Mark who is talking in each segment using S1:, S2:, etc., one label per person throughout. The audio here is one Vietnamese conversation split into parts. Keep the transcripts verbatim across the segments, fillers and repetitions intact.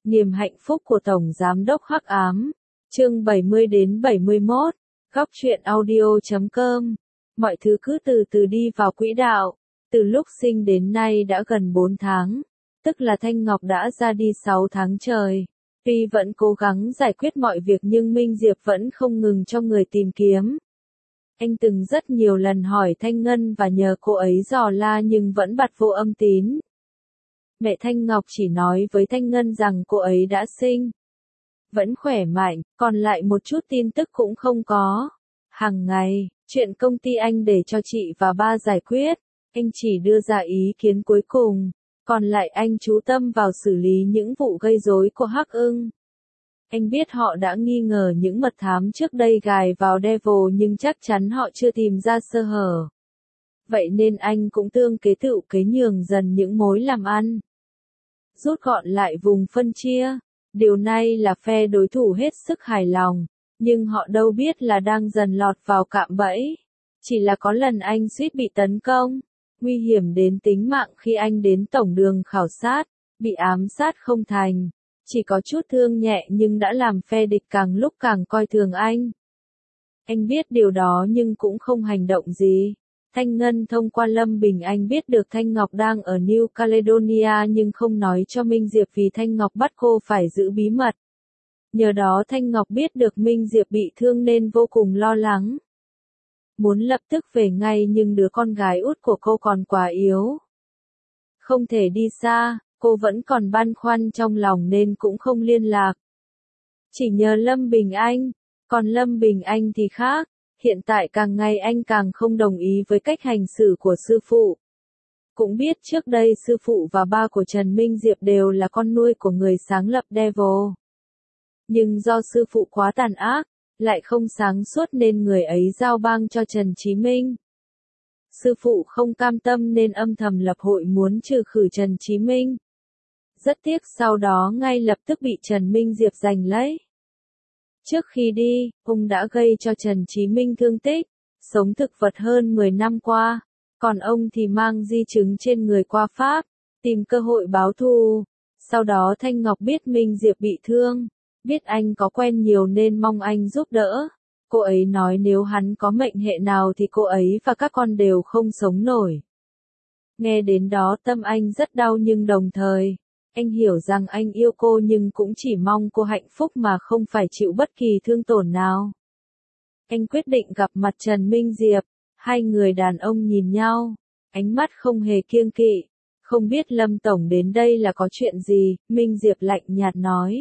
S1: Niềm hạnh phúc của Tổng Giám đốc Hắc Ám. Chương bảy mươi đến bảy mươi mốt. Góc truyện audio chấm com. Mọi thứ cứ từ từ đi vào quỹ đạo. Từ lúc sinh đến nay đã gần bốn tháng. Tức là Thanh Ngọc đã ra đi sáu tháng trời. Tuy vẫn cố gắng giải quyết mọi việc nhưng Minh Diệp vẫn không ngừng cho người tìm kiếm. Anh từng rất nhiều lần hỏi Thanh Ngân và nhờ cô ấy dò la nhưng vẫn bặt vô âm tín. Mẹ Thanh Ngọc chỉ nói với Thanh Ngân rằng cô ấy đã sinh. Vẫn khỏe mạnh, còn lại một chút tin tức cũng không có. Hàng ngày, chuyện công ty anh để cho chị và ba giải quyết. Anh chỉ đưa ra ý kiến cuối cùng. Còn lại anh chú tâm vào xử lý những vụ gây rối của Hắc Ưng. Anh biết họ đã nghi ngờ những mật thám trước đây gài vào Devil nhưng chắc chắn họ chưa tìm ra sơ hở. Vậy nên anh cũng tương kế tựu kế nhường dần những mối làm ăn. Rút gọn lại vùng phân chia. Điều này là phe đối thủ hết sức hài lòng. Nhưng họ đâu biết là đang dần lọt vào cạm bẫy. Chỉ là có lần anh suýt bị tấn công. Nguy hiểm đến tính mạng khi anh đến tổng đường khảo sát. Bị ám sát không thành. Chỉ có chút thương nhẹ nhưng đã làm phe địch càng lúc càng coi thường anh. Anh biết điều đó nhưng cũng không hành động gì. Thanh Ngân thông qua Lâm Bình Anh biết được Thanh Ngọc đang ở New Caledonia nhưng không nói cho Minh Diệp vì Thanh Ngọc bắt cô phải giữ bí mật. Nhờ đó Thanh Ngọc biết được Minh Diệp bị thương nên vô cùng lo lắng. Muốn lập tức về ngay nhưng đứa con gái út của cô còn quá yếu. Không thể đi xa, cô vẫn còn băn khoăn trong lòng nên cũng không liên lạc. Chỉ nhờ Lâm Bình Anh, còn Lâm Bình Anh thì khác. Hiện tại càng ngày anh càng không đồng ý với cách hành xử của sư phụ. Cũng biết trước đây sư phụ và ba của Trần Minh Diệp đều là con nuôi của người sáng lập Devil. Nhưng do sư phụ quá tàn ác, lại không sáng suốt nên người ấy giao bang cho Trần Chí Minh. Sư phụ không cam tâm nên âm thầm lập hội muốn trừ khử Trần Chí Minh. Rất tiếc sau đó ngay lập tức bị Trần Minh Diệp giành lấy. Trước khi đi, ông đã gây cho Trần Chí Minh thương tích, sống thực vật hơn mười năm qua, còn ông thì mang di chứng trên người qua Pháp, tìm cơ hội báo thù. Sau đó Thanh Ngọc biết Minh Diệp bị thương, biết anh có quen nhiều nên mong anh giúp đỡ. Cô ấy nói nếu hắn có mệnh hệ nào thì cô ấy và các con đều không sống nổi. Nghe đến đó tâm anh rất đau nhưng đồng thời, anh hiểu rằng anh yêu cô nhưng cũng chỉ mong cô hạnh phúc mà không phải chịu bất kỳ thương tổn nào. Anh quyết định gặp mặt Trần Minh Diệp, hai người đàn ông nhìn nhau, ánh mắt không hề kiêng kỵ. Không biết Lâm Tổng đến đây là có chuyện gì, Minh Diệp lạnh nhạt nói.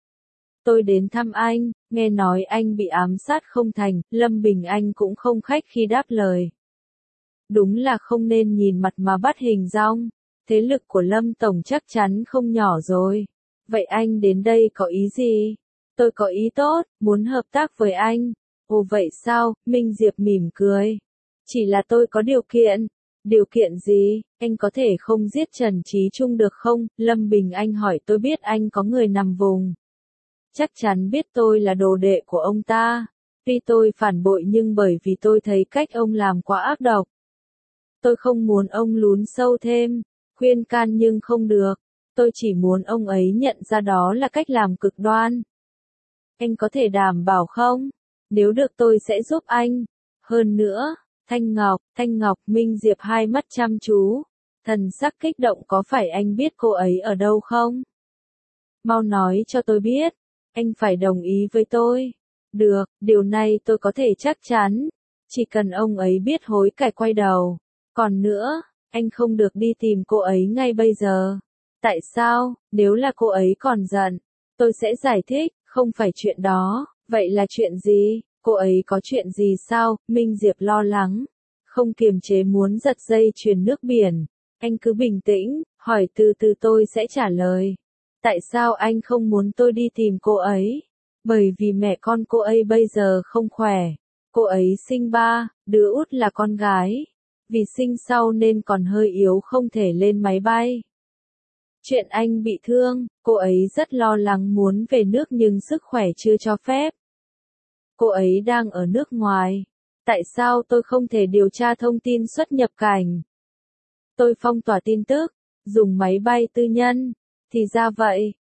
S1: Tôi đến thăm anh, nghe nói anh bị ám sát không thành, Lâm Bình Anh cũng không khách khi đáp lời. Đúng là không nên nhìn mặt mà bắt hình dong. Thế lực của Lâm Tổng chắc chắn không nhỏ rồi. Vậy anh đến đây có ý gì? Tôi có ý tốt, muốn hợp tác với anh. Ồ vậy sao? Minh Diệp mỉm cười. Chỉ là tôi có điều kiện. Điều kiện gì? Anh có thể không giết Trần Chí Trung được không? Lâm Bình Anh hỏi. Tôi biết anh có người nằm vùng. Chắc chắn biết tôi là đồ đệ của ông ta. Tuy tôi phản bội nhưng bởi vì tôi thấy cách ông làm quá ác độc. Tôi không muốn ông lún sâu thêm. Khuyên can nhưng không được. Tôi chỉ muốn ông ấy nhận ra đó là cách làm cực đoan. Anh có thể đảm bảo không? Nếu được tôi sẽ giúp anh. Hơn nữa, Thanh Ngọc, Thanh Ngọc, Minh Diệp hai mắt chăm chú. Thần sắc kích động có phải anh biết cô ấy ở đâu không? Mau nói cho tôi biết. Anh phải đồng ý với tôi. Được, điều này tôi có thể chắc chắn. Chỉ cần ông ấy biết hối cải quay đầu. Còn nữa, anh không được đi tìm cô ấy ngay bây giờ. Tại sao? Nếu là cô ấy còn giận, tôi sẽ giải thích, không phải chuyện đó. Vậy là chuyện gì? Cô ấy có chuyện gì sao? Minh Diệp lo lắng, không kiềm chế muốn giật dây chuyền nước biển. Anh cứ bình tĩnh, hỏi từ từ tôi sẽ trả lời. Tại sao anh không muốn tôi đi tìm cô ấy? Bởi vì mẹ con cô ấy bây giờ không khỏe. Cô ấy sinh ba, đứa út là con gái. Vì sinh sau nên còn hơi yếu không thể lên máy bay. Chuyện anh bị thương, cô ấy rất lo lắng muốn về nước nhưng sức khỏe chưa cho phép. Cô ấy đang ở nước ngoài. Tại sao tôi không thể điều tra thông tin xuất nhập cảnh? Tôi phong tỏa tin tức, dùng máy bay tư nhân. Thì ra vậy,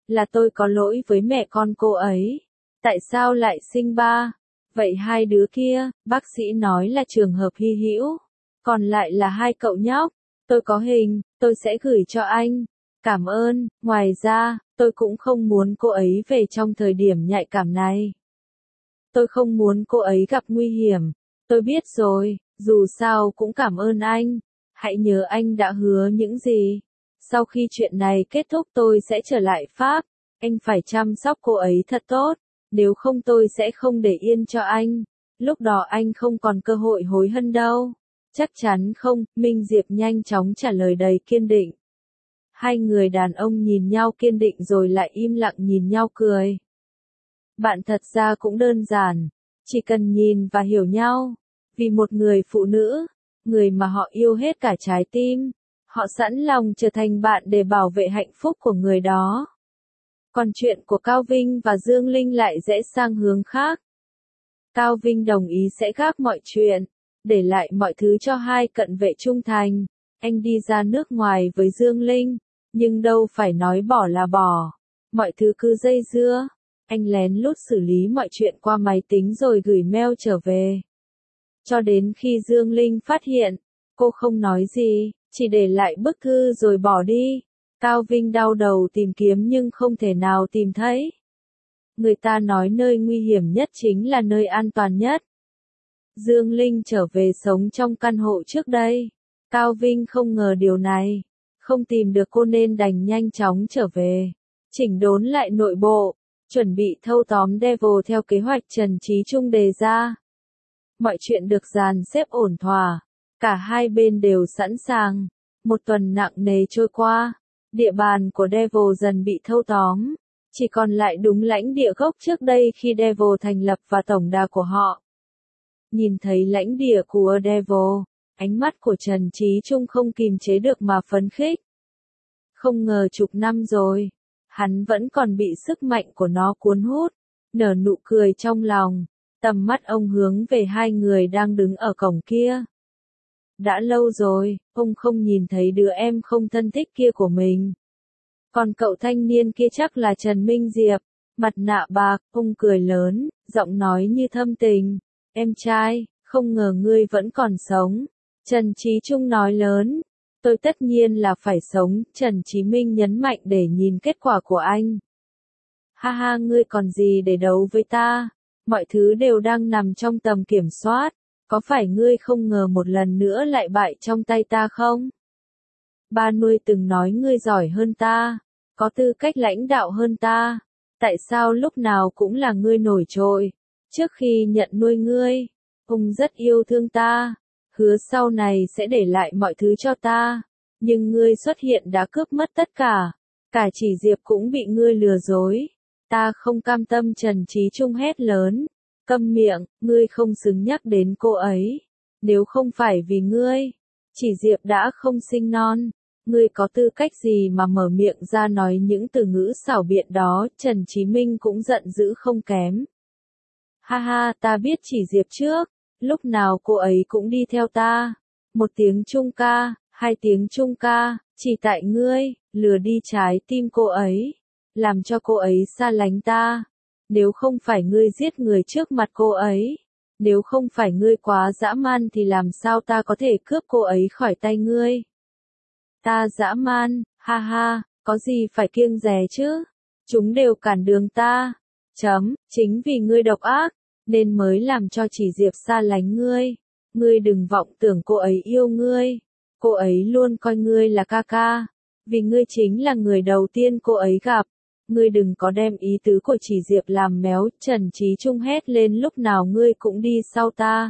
S1: Là tôi có lỗi với mẹ con cô ấy. Tại sao lại sinh ba? Vậy hai đứa kia, bác sĩ nói là trường hợp hy hữu. Còn lại là hai cậu nhóc. Tôi có hình, tôi sẽ gửi cho anh. Cảm ơn, ngoài ra, tôi cũng không muốn cô ấy về trong thời điểm nhạy cảm này. Tôi không muốn cô ấy gặp nguy hiểm. Tôi biết rồi, dù sao cũng cảm ơn anh. Hãy nhớ anh đã hứa những gì. Sau khi chuyện này kết thúc tôi sẽ trở lại Pháp. Anh phải chăm sóc cô ấy thật tốt. Nếu không tôi sẽ không để yên cho anh. Lúc đó anh không còn cơ hội hối hận đâu. Chắc chắn không, Minh Diệp nhanh chóng trả lời đầy kiên định. Hai người đàn ông nhìn nhau kiên định rồi lại im lặng nhìn nhau cười. Bạn thật ra cũng đơn giản, chỉ cần nhìn và hiểu nhau. Vì một người phụ nữ, người mà họ yêu hết cả trái tim, họ sẵn lòng trở thành bạn để bảo vệ hạnh phúc của người đó. Còn chuyện của Cao Vinh và Dương Linh lại rẽ sang hướng khác. Cao Vinh đồng ý sẽ gác mọi chuyện, để lại mọi thứ cho hai cận vệ trung thành. Anh đi ra nước ngoài với Dương Linh, nhưng đâu phải nói bỏ là bỏ. Mọi thứ cứ dây dưa. Anh lén lút xử lý mọi chuyện qua máy tính rồi gửi mail trở về. Cho đến khi Dương Linh phát hiện, cô không nói gì, chỉ để lại bức thư rồi bỏ đi. Cao Vinh đau đầu tìm kiếm nhưng không thể nào tìm thấy. Người ta nói nơi nguy hiểm nhất chính là nơi an toàn nhất. Dương Linh trở về sống trong căn hộ trước đây. Cao Vinh không ngờ điều này. Không tìm được cô nên đành nhanh chóng trở về. Chỉnh đốn lại nội bộ. Chuẩn bị thâu tóm Devil theo kế hoạch Trần Chí Trung đề ra. Mọi chuyện được dàn xếp ổn thỏa. Cả hai bên đều sẵn sàng. Một tuần nặng nề trôi qua. Địa bàn của Devil dần bị thâu tóm. Chỉ còn lại đúng lãnh địa gốc trước đây khi Devil thành lập và tổng đà của họ. Nhìn thấy lãnh địa của Devil, ánh mắt của Trần Chí Trung không kìm chế được mà phấn khích. Không ngờ chục năm rồi, hắn vẫn còn bị sức mạnh của nó cuốn hút, nở nụ cười trong lòng, tầm mắt ông hướng về hai người đang đứng ở cổng kia. Đã lâu rồi, ông không nhìn thấy đứa em không thân thích kia của mình. Còn cậu thanh niên kia chắc là Trần Minh Diệp, mặt nạ bạc, ông cười lớn, giọng nói như thâm tình. Em trai, không ngờ ngươi vẫn còn sống. Trần Chí Trung nói lớn. Tôi tất nhiên là phải sống, Trần Chí Minh nhấn mạnh để nhìn kết quả của anh. Ha ha, ngươi còn gì để đấu với ta? Mọi thứ đều đang nằm trong tầm kiểm soát. Có phải ngươi không ngờ một lần nữa lại bại trong tay ta không? Ba nuôi từng nói ngươi giỏi hơn ta, có tư cách lãnh đạo hơn ta. Tại sao lúc nào cũng là ngươi nổi trội? Trước khi nhận nuôi ngươi, ông rất yêu thương ta, hứa sau này sẽ để lại mọi thứ cho ta. Nhưng ngươi xuất hiện đã cướp mất tất cả. Cả Chỉ Diệp cũng bị ngươi lừa dối. Ta không cam tâm, Trần Chí Trung hét lớn. Câm miệng, ngươi không xứng nhắc đến cô ấy. Nếu không phải vì ngươi, Chỉ Diệp đã không sinh non. Ngươi có tư cách gì mà mở miệng ra nói những từ ngữ xảo biện đó? Trần Chí Minh cũng giận dữ không kém. Ha ha, ta biết Chỉ Diệp trước, lúc nào cô ấy cũng đi theo ta. Một tiếng Trung ca, hai tiếng Trung ca, chỉ tại ngươi, lừa đi trái tim cô ấy, làm cho cô ấy xa lánh ta. Nếu không phải ngươi giết người trước mặt cô ấy, nếu không phải ngươi quá dã man thì làm sao ta có thể cướp cô ấy khỏi tay ngươi? Ta dã man, ha ha, có gì phải kiêng dè chứ? Chúng đều cản đường ta. Chấm, chính vì ngươi độc ác, nên mới làm cho Chỉ Diệp xa lánh ngươi. Ngươi đừng vọng tưởng cô ấy yêu ngươi. Cô ấy luôn coi ngươi là ca ca. Vì ngươi chính là người đầu tiên cô ấy gặp. Ngươi đừng có đem ý tứ của Chỉ Diệp làm méo. Trần Chí Trung hét lên, lúc nào ngươi cũng đi sau ta.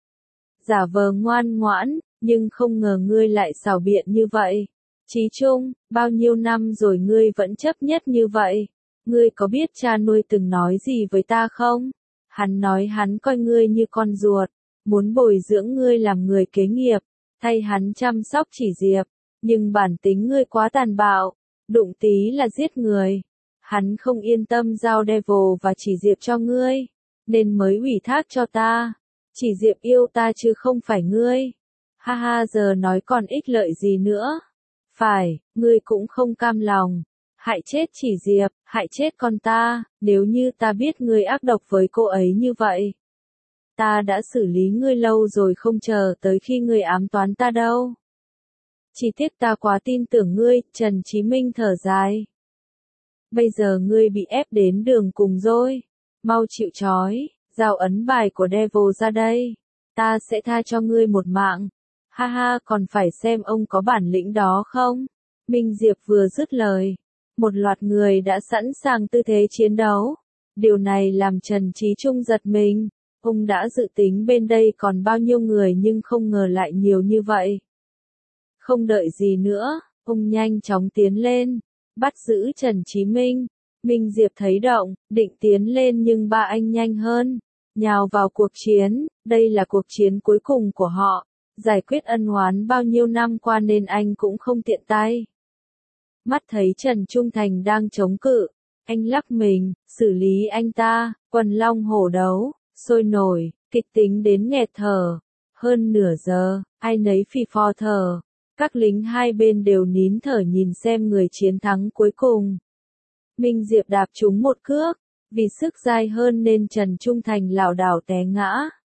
S1: Giả vờ ngoan ngoãn, nhưng không ngờ ngươi lại xảo biện như vậy. Chí Trung, bao nhiêu năm rồi ngươi vẫn chấp nhất như vậy. Ngươi có biết cha nuôi từng nói gì với ta không? Hắn nói hắn coi ngươi như con ruột, muốn bồi dưỡng ngươi làm người kế nghiệp, thay hắn chăm sóc Chỉ Diệp. Nhưng bản tính ngươi quá tàn bạo, đụng tí là giết người. Hắn không yên tâm giao Devil và Chỉ Diệp cho ngươi, nên mới ủy thác cho ta. Chỉ Diệp yêu ta chứ không phải ngươi. Ha ha, giờ nói còn ích lợi gì nữa? Phải, ngươi cũng không cam lòng. hại chết chỉ Diệp, hại chết con ta, nếu như ta biết ngươi ác độc với cô ấy như vậy. Ta đã xử lý ngươi lâu rồi không chờ tới khi ngươi ám toán ta đâu. Chỉ tiếc ta quá tin tưởng ngươi, Trần Chí Minh thở dài. Bây giờ ngươi bị ép đến đường cùng rồi. Mau chịu trói, giao ấn bài của Devil ra đây. Ta sẽ tha cho ngươi một mạng. Ha ha, còn phải xem ông có bản lĩnh đó không? Minh Diệp vừa dứt lời. Một loạt người đã sẵn sàng tư thế chiến đấu. Điều này làm Trần Chí Trung giật mình. Ông đã dự tính bên đây còn bao nhiêu người nhưng không ngờ lại nhiều như vậy. Không đợi gì nữa, ông nhanh chóng tiến lên, bắt giữ Trần Chí Minh. Minh Diệp thấy động, định tiến lên nhưng ba anh nhanh hơn, nhào vào cuộc chiến, đây là cuộc chiến cuối cùng của họ, giải quyết ân oán bao nhiêu năm qua nên anh cũng không tiện tay. Mắt thấy Trần Trung Thành đang chống cự, anh lắc mình, xử lý anh ta, quần long hổ đấu, sôi nổi, kịch tính đến nghẹt thở. Hơn nửa giờ, ai nấy phì phò thở. Các lính hai bên đều nín thở nhìn xem người chiến thắng cuối cùng. Minh Diệp đạp trúng một cước, vì sức dai hơn nên Trần Trung Thành lảo đảo té ngã.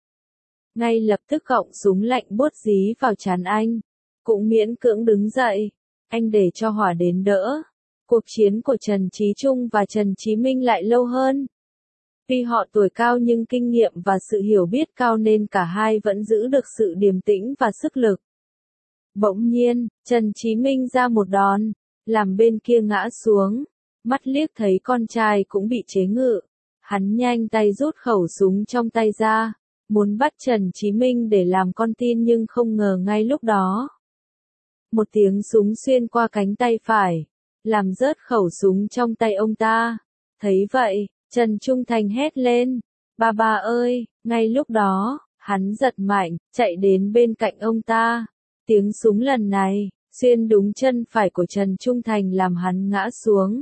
S1: Ngay lập tức gọng súng lạnh buốt dí vào trán anh, cũng miễn cưỡng đứng dậy, anh để cho hỏa đến đỡ. Cuộc chiến của Trần Chí Trung và Trần Chí Minh lại lâu hơn. Tuy họ tuổi cao nhưng kinh nghiệm và sự hiểu biết cao nên cả hai vẫn giữ được sự điềm tĩnh và sức lực. Bỗng nhiên, Trần Chí Minh ra một đòn, làm bên kia ngã xuống, mắt liếc thấy con trai cũng bị chế ngự. Hắn nhanh tay rút khẩu súng trong tay ra, muốn bắt Trần Chí Minh để làm con tin nhưng không ngờ ngay lúc đó. Một tiếng súng xuyên qua cánh tay phải, làm rớt khẩu súng trong tay ông ta. Thấy vậy, Trần Trung Thành hét lên, ba ba ơi, ngay lúc đó, hắn giật mạnh, chạy đến bên cạnh ông ta. Tiếng súng lần này, xuyên đúng chân phải của Trần Trung Thành làm hắn ngã xuống.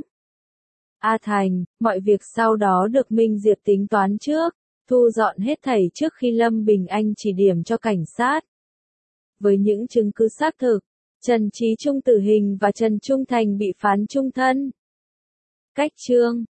S1: A Thành, mọi việc sau đó được Minh Diệp tính toán trước, thu dọn hết thảy trước khi Lâm Bình Anh chỉ điểm cho cảnh sát. Với những chứng cứ xác thực, Trần Chí Trung tử hình và Trần Trung Thành bị phán chung thân. Cách chương